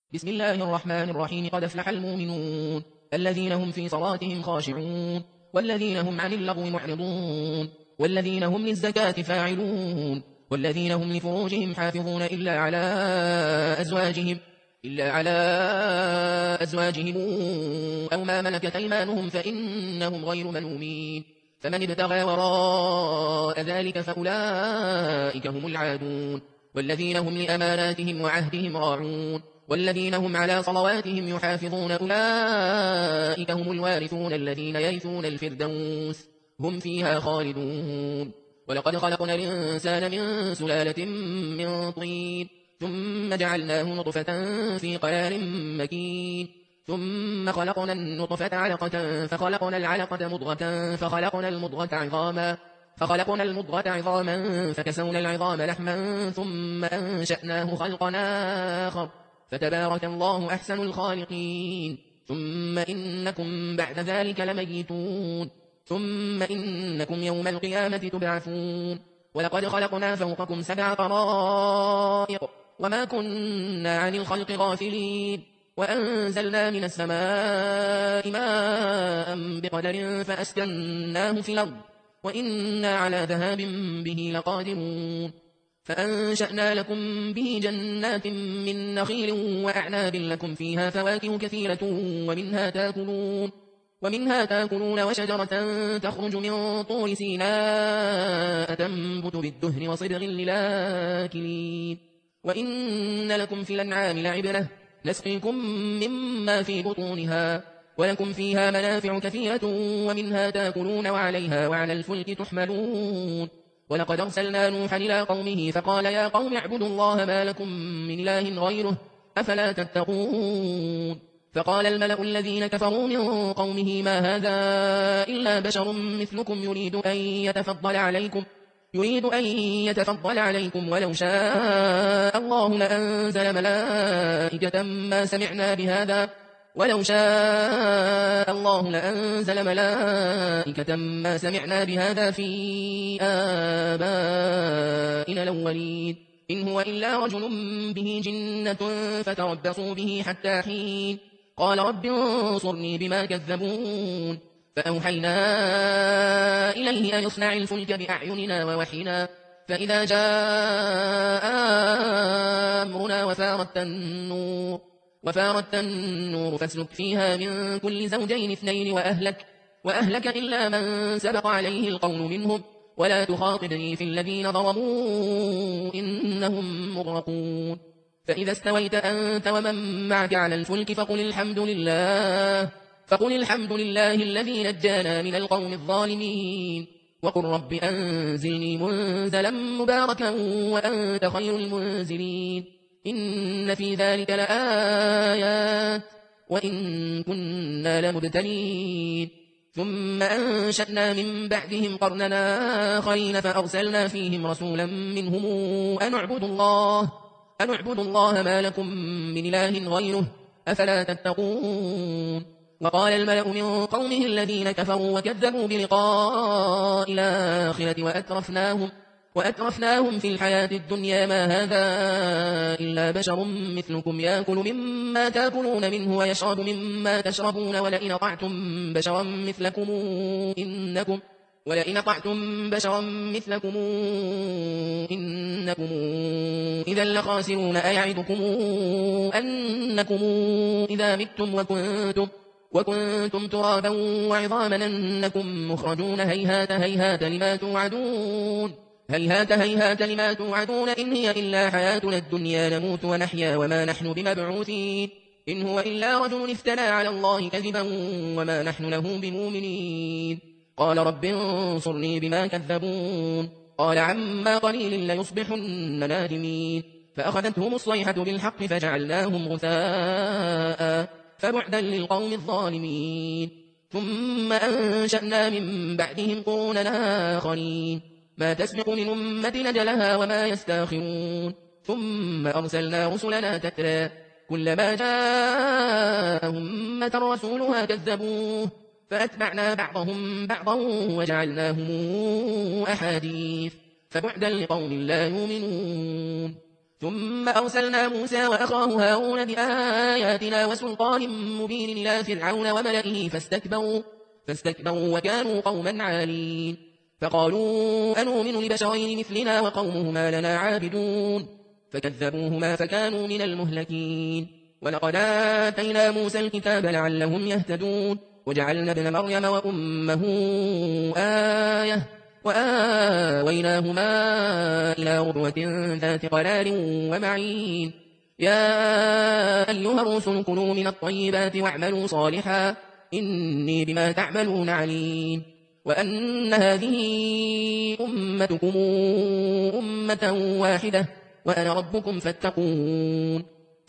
بسم الله الرحمن الرحيم. قد أفلح المؤمنون الذين هم في صلاتهم خاشعون والذين هم عن اللغو معرضون والذين هم للزكاة فاعلون والذين هم لفروجهم حافظون إلا على أزواجهم أو ما ملكت أيمانهم فإنهم غير ملومين. فمن ابتغى وراء ذلك فأولئك هم العادون والذين هم لأماناتهم وعهدهم راعون والذين هم على صلواتهم يحافظون أولئك هم الوارثون الذين يرثون الفردوس هم فيها خالدون. ولقد خلقنا الإنسان من سلالة من طين ثم جعلناه نطفة في قرار مكين ثم خلقنا النطفة علقة فخلقنا العلقة مضغة فخلقنا المضغة عظاما فكسونا العظام لحما ثم أنشأناه خلقا آخر فتبارك الله أحسن الخالقين. ثم إنكم بعد ذلك لميتون ثم إنكم يوم القيامة تبعثون. ولقد خلقنا فوقكم 7 طرائق وما كنا عن الخلق غافلين وأنزلنا من السماء ماء بقدر فأسكناه في الأرض وإنا على ذهاب به لقادرون. فأنشأنا لكم به جنات من نخيل وأعناب لكم فيها فواكه كثيرة ومنها تاكلون وشجرة تخرج من طور سيناء تنبت بالدهن وصبغ للآكلين. وإن لكم في الأنعام لعبرة نسقيكم مما في بطونها ولكم فيها منافع كثيرة ومنها تاكلون وعليها وعلى الفلك تحملون. ولقد أرسلنا نوحا إلى قومه فقال يا قوم اعبدوا الله ما لكم من إله غيره أفلا تتقون. فقال الملأ الذين كفروا من قومه ما هذا إلا بشر مثلكم يريد أن يتفضل عليكم ولو شاء الله لأنزل ملائكة ما سمعنا بهذا في آبائنا الأولين إن هو إلا رجل به جنة فتربصوا به حتى حين. قال رب انصرني بما كذبون. فأوحينا إليه أن يصنع الفلك بأعيننا ووحينا فإذا جاء أمرنا وفارت النور فاسلك فيها من كل زوجين 2 وأهلك إلا من سبق عليه القول منهم ولا تخاطبني في الذين ظلموا إنهم مغرقون. فإذا استويت أنت ومن معك على الفلك فقل الحمد لله الذي نجانا من القوم الظالمين وقل رب أنزلني منزلا مباركا وأنت خير المنزلين. إن في ذلك لآيات وإن كنا لمبتلين. ثم أنشأنا من بعدهم قرننا آخرين فأرسلنا فيهم رسولا منهم أن اعبدوا الله ما لكم من إله غيره أفلا تتقون. وقال الملأ من قومه الذين كفروا وكذبوا بلقاء الآخرة وأترفناهم في الحياة الدنيا ما هذا إلا بشر مثلكم يأكل مما تأكلون منه ويشرب مما تشربون ولئن أطعتم بشرا مثلكم إنكم إذا لخاسرون. أيعدكم أنكم إذا متم وكنتم ترابا وعظاما أنكم مخرجون هيهات هيهات لما توعدون إن هي إلا حياتنا الدنيا نموت ونحيا وما نحن بمبعوثين إن هو إلا رجل افترى على الله كذبا وما نحن له بمؤمنين. قال رب انصرني بما كذبون. قال عما قليل ليصبحن نادمين. فأخذتهم الصيحة بالحق فجعلناهم غثاء فبعدا للقوم الظالمين. ثم أنشأنا من بعدهم قرونا آخرين ما تسبق من أمة أجلها وما يستاخرون. ثم أرسلنا رسلنا تترى كلما جاءهم أمة رسولها كذبوه فأتبعنا بعضهم بعضا وجعلناهم أحاديث فبعدا لقوم لا يؤمنون. ثم أرسلنا موسى وأخاه هارون بآياتنا وسلطان مبين إلى فرعون وملئه فاستكبروا وكانوا قوما عالين فقالوا أنؤمن لبشرين مثلنا وقومهما لنا عابدون فكذبوهما فكانوا من المهلكين ولقد آتينا موسى الكتاب لعلهم يهتدون وجعلنا ابن مريم وأمه آية وآويناهما إلى ربوة ذات قرار ومعين يا أيها الرسل كلوا من الطيبات واعملوا صالحا إني بما تعملون عليم وأن هذه أمتكم أمة واحدة وأنا ربكم فاتقون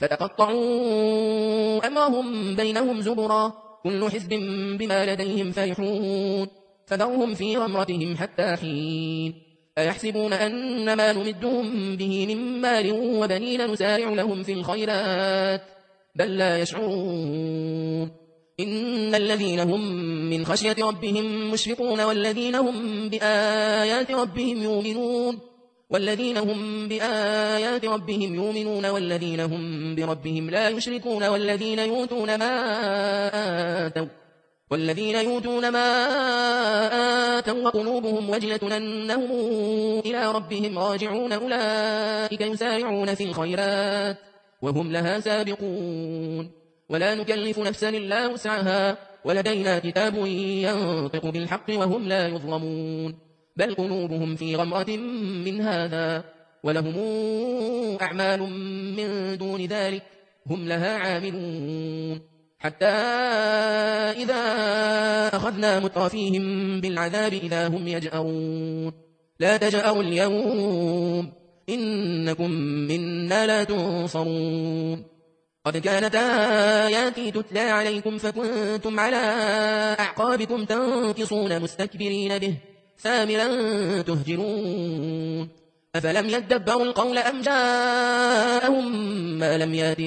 فتقطعوا أمرهم بينهم زبرا كل حزب بما لديهم فرحون فذرهم في غمرتهم حتى حين أيحسبون أن ما نمدهم به من مال وبنين نسارع لهم في الخيرات بل لا يشعرون إن الذين هم من خشية ربهم مشفقون والذين هم بآيات ربهم يؤمنون والذين هم بربهم لا يشركون والذين يؤتون ما آتوا وقلوبهم وجلة أنهم إلى ربهم راجعون أولئك يسارعون في الخيرات وهم لها سابقون ولا نكلف نفسا إلا وسعها ولدينا كتاب ينطق بالحق وهم لا يظلمون بل قلوبهم في غمرة من هذا ولهم أعمال من دون ذلك هم لها عاملون حتى إذا أخذنا مترفيهم بالعذاب إذا هم يجأرون لا تجأروا اليوم إنكم منا لا تنصرون قد كانت آياتي تتلى عليكم فكنتم على أعقابكم تنكصون مستكبرين به سامرا تهجرون أفلم يدبروا القول أم جاءهم ما لم يأت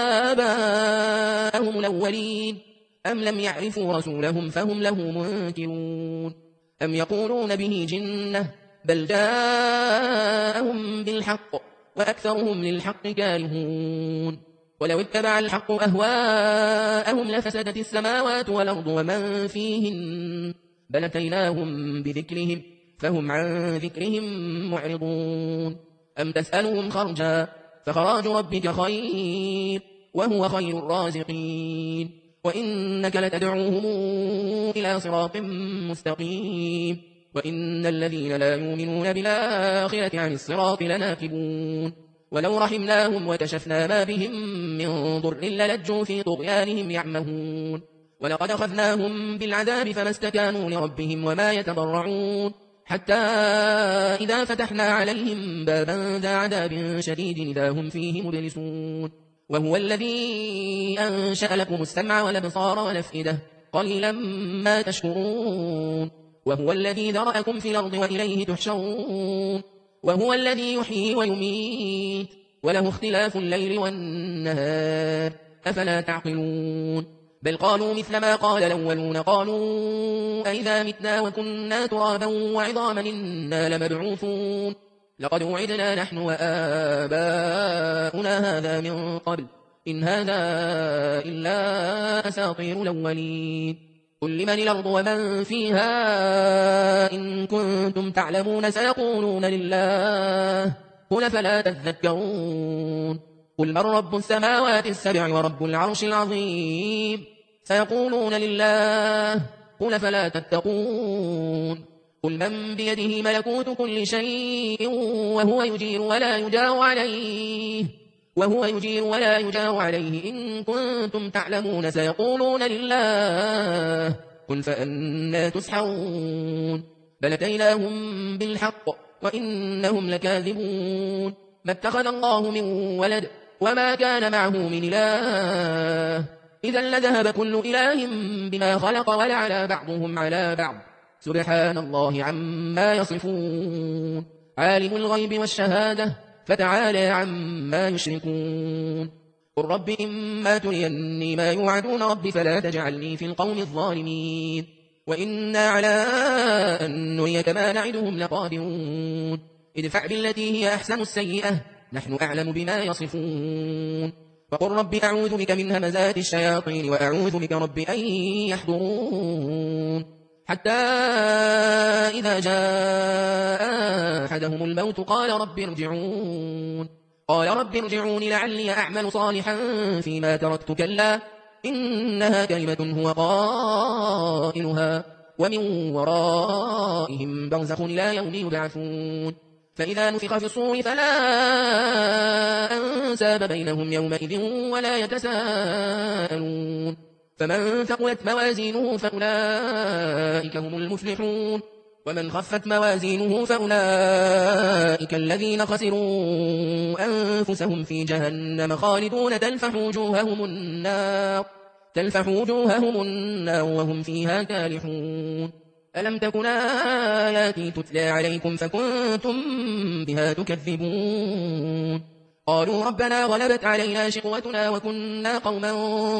آباءهم الأولين أم لم يعرفوا رسولهم فهم له منكرون أم يقولون به جنة بل جاءهم بالحق وأكثرهم للحق كارهون ولو اتبع الحق أهواءهم لفسدت السماوات والأرض ومن فيهن بل أتيناهم بذكرهم فهم عن ذكرهم معرضون أم تسألهم خرجا فخراج ربك خير وهو خير الرازقين وإنك لتدعوهم إلى صراط مستقيم وإن الذين لا يؤمنون بالآخرة عن الصراط لناكبون ولو رحمناهم وكشفنا ما بهم من ضر للجوا في طغيانهم يعمهون ولقد أخذناهم بالعذاب فما استكانوا لربهم وما يتضرعون حتى إذا فتحنا عليهم بابا ذا عذاب شديد إذا هم فيه مبلسون وهو الذي أنشأ لكم السمع والأبصار والأفئدة قليلا ما تشكرون وهو الذي ذرأكم في الأرض وإليه تحشرون وهو الذي يحيي ويميت وله اختلاف الليل والنهار أفلا تعقلون بل قالوا مثل ما قال الأولون قالوا أئذا متنا وكنا ترابا وعظاما إنا لمبعوثون لقد وعدنا نحن وآباؤنا هذا من قبل إن هذا إلا أساطير الأولين قل لمن الأرض ومن فيها إن كنتم تعلمون سيقولون لله قل فلا تذكرون قل من رب السماوات السبع ورب العرش العظيم سيقولون لله قل فلا تتقون قل من بيده ملكوت كل شيء وهو يجير ولا يجار عليه إن كنتم تعلمون سيقولون لله قل فأنا تسحرون بل أتيناهم بالحق وإنهم لكاذبون ما اتخذ الله من ولد وما كان معه من إله إذا لذهب كل إله بما خلق ولعلى بعضهم على بعض سبحان الله عما يصفون عالم الغيب والشهادة فتعالى عما يشركون قل رب إما تريني ما يوعدون رب فلا تجعلني في القوم الظالمين وإنا على أن نريك ما نعدهم لقادرون ادفع بالتي هي أحسن السيئة نحن أعلم بما يصفون وقل رب أعوذ بك من همزات الشياطين وأعوذ بك رب أن يحضرون حتى إذا جاء أحدهم الموت قال رب ارجعون لعلي أعمل صالحا فيما تركت كلا إنها كلمة هو قائلها ومن ورائهم برزخ إلى يوم يبعثون فإذا نفخ في الصور فلا أنساب بينهم يومئذ ولا يتساءلون فمن ثقلت موازينه فأولئك هم المفلحون ومن خفت موازينه فأولئك الذين خسروا أنفسهم في جهنم خالدون تلفح وجوههم النار وهم فيها كالحون ألم تكن آياتي تتلى عليكم فكنتم بها تكذبون قالوا ربنا غلبت علينا شقوتنا وكنا قوما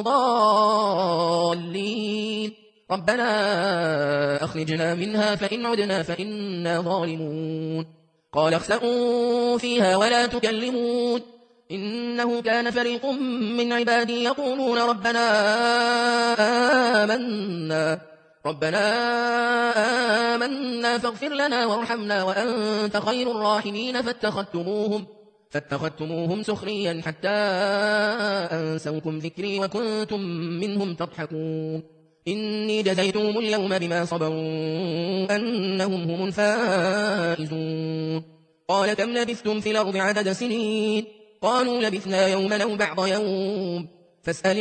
ضالين ربنا أخرجنا منها فإن عدنا فإنا ظالمون قال اخسئوا فيها ولا تكلمون إنه كان فريق من عبادي يقولون ربنا آمنا فاغفر لنا وارحمنا وأنت خير الراحمين فاتخذتموهم سخريا حتى أنسوكم ذكري وكنتم منهم تضحكون إني جزيتهم اليوم بما صبروا أنهم هم الفائزون قال كم لبثتم في الأرض عدد سنين قالوا لبثنا يوما أو بعض يوم فاسأل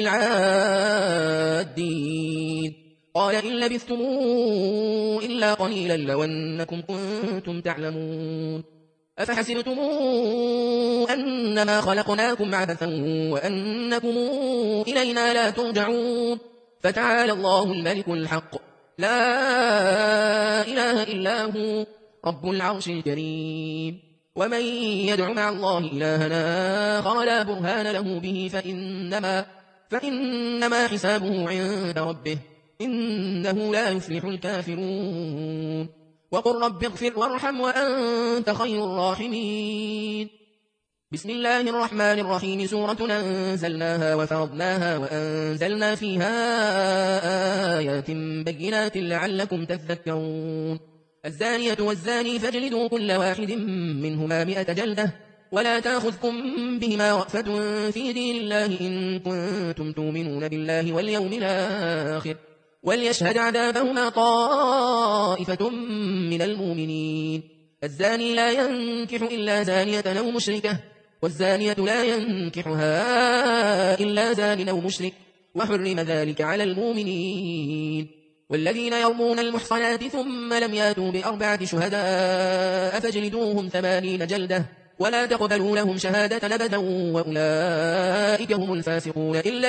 العادين قال إن لبثتم إلا قليلا لو أنكم كنتم تعلمون أفحسبتم أنما خلقناكم عبثا وأنكم إلينا لا ترجعون فتعالى الله الملك الحق لا إله إلا هو رب العرش الكريم ومن يدع مع الله إلهنا آخر لا برهان له به فإنما حسابه عند ربه إنه لا يفلح الكافرون وقل رب اغفر وارحم وأنت خير الراحمين بسم الله الرحمن الرحيم سورة أنزلناها وفرضناها وأنزلنا فيها آيات بينات لعلكم تذكرون الزانية والزاني فاجلدوا كل واحد منهما 100 جلدة ولا تأخذكم بهما رأفة في دين الله إن كنتم تؤمنون بالله واليوم الآخر وليشهد عذابهما طائفة من المؤمنين الزاني لا ينكح إلا زانية أو مشركة والزانية لا ينكحها إلا زان أو مشرك وحرم ذلك على المؤمنين والذين يرمون المحصنات ثم لم ياتوا ب4 شهداء فاجلدوهم 80 جلدة ولا تقبلوا لهم شهادة أبدا وأولئك هم الفاسقون إلا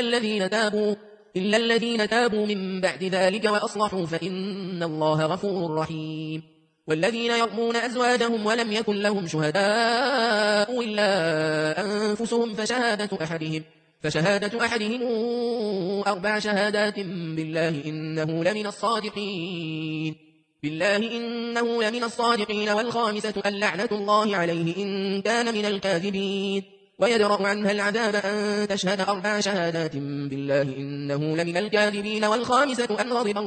الذين تابوا من بعد ذلك وأصلحوا فإن الله غفور رحيم والذين يرمون أزواجهم ولم يكن لهم شهداء إلا أنفسهم فشهادة أحدهم 4 شهادات بالله إنه لمن الصادقين والخامسة اللعنة الله عليه إن كان من الكاذبين ويدرأ عنها العذاب أن تشهد 4 شهادات بالله إنه لمن الكاذبين والخامسة أن غضب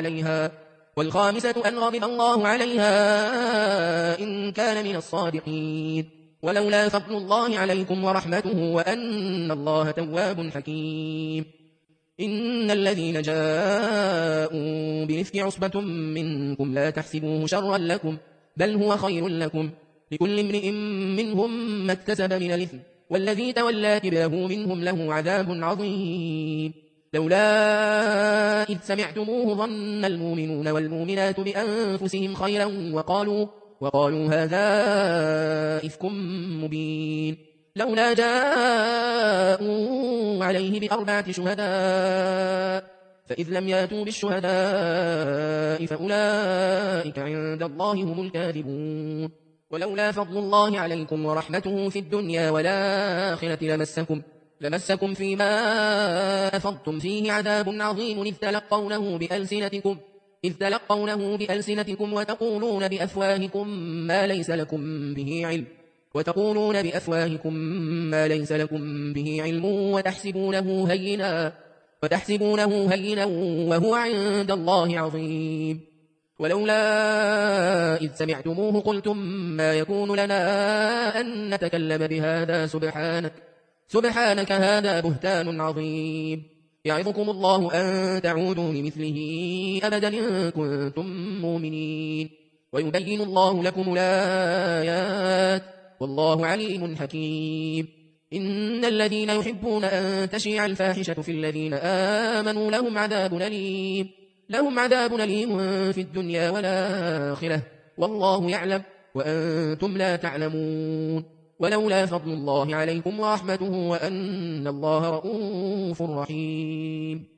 الله عليها إن كان من الصادقين ولولا فضل الله عليكم ورحمته وأن الله تواب حكيم إن الذين جاءوا بالإفك عصبة منكم لا تحسبوه شرا لكم بل هو خير لكم لكل امرئ منهم ما اكتسب من الإثم والذي تولى كبره منهم له عذاب عظيم لولا إذ سمعتموه ظن المؤمنون والمؤمنات بأنفسهم خيرا وقالوا هذا إفك مبين لولا جاءوا عليه ب4 شهداء فإذ لم ياتوا بالشهداء فأولئك عند الله هم الكاذبون ولولا فضل الله عليكم ورحمته في الدنيا والآخرة لمسكم فيما أفضتم فيه عذاب عظيم إذ تلقونه بألسنتكم وتقولون بأفواهكم ما ليس لكم به علم وتقولون بأفواهكم ما ليس لكم به علم وتحسبونه هينا وهو عند الله عظيم. ولولا إذ سمعتموه قلتم ما يكون لنا أن نتكلم بهذا سبحانك هذا بهتان عظيم. يعظكم الله أن تعودوا لمثله أبدا إن كنتم مؤمنين. ويبين الله لكم الآيات والله عليم حكيم. إن الذين يحبون أن تشيع الفاحشة في الذين آمنوا لهم عذاب أليم في الدنيا والآخرة والله يعلم وأنتم لا تعلمون. ولولا فضل الله عليكم ورحمته وأن الله رؤوف رحيم.